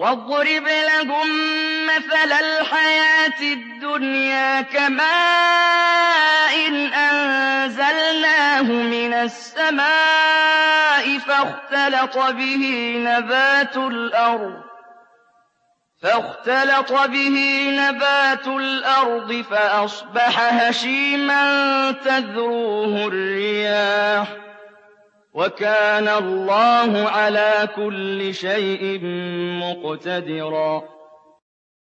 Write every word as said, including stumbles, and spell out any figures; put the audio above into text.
وَاضْرِبْ لَهُم مَّثَلَ الْحَيَاةِ الدُّنْيَا كَمَاءٍ أَنزَلْنَاهُ مِنَ السَّمَاءِ فَاخْتَلَطَ بِهِ نَبَاتُ الْأَرْضِ فَأَصْبَحَ هَشِيمًا تَذْرُوهُ الرِّيَاحُ ۗ وَكَانَ اللَّهُ عَلَىٰ كُلِّ شَيْءٍ مُّقْتَدِرًا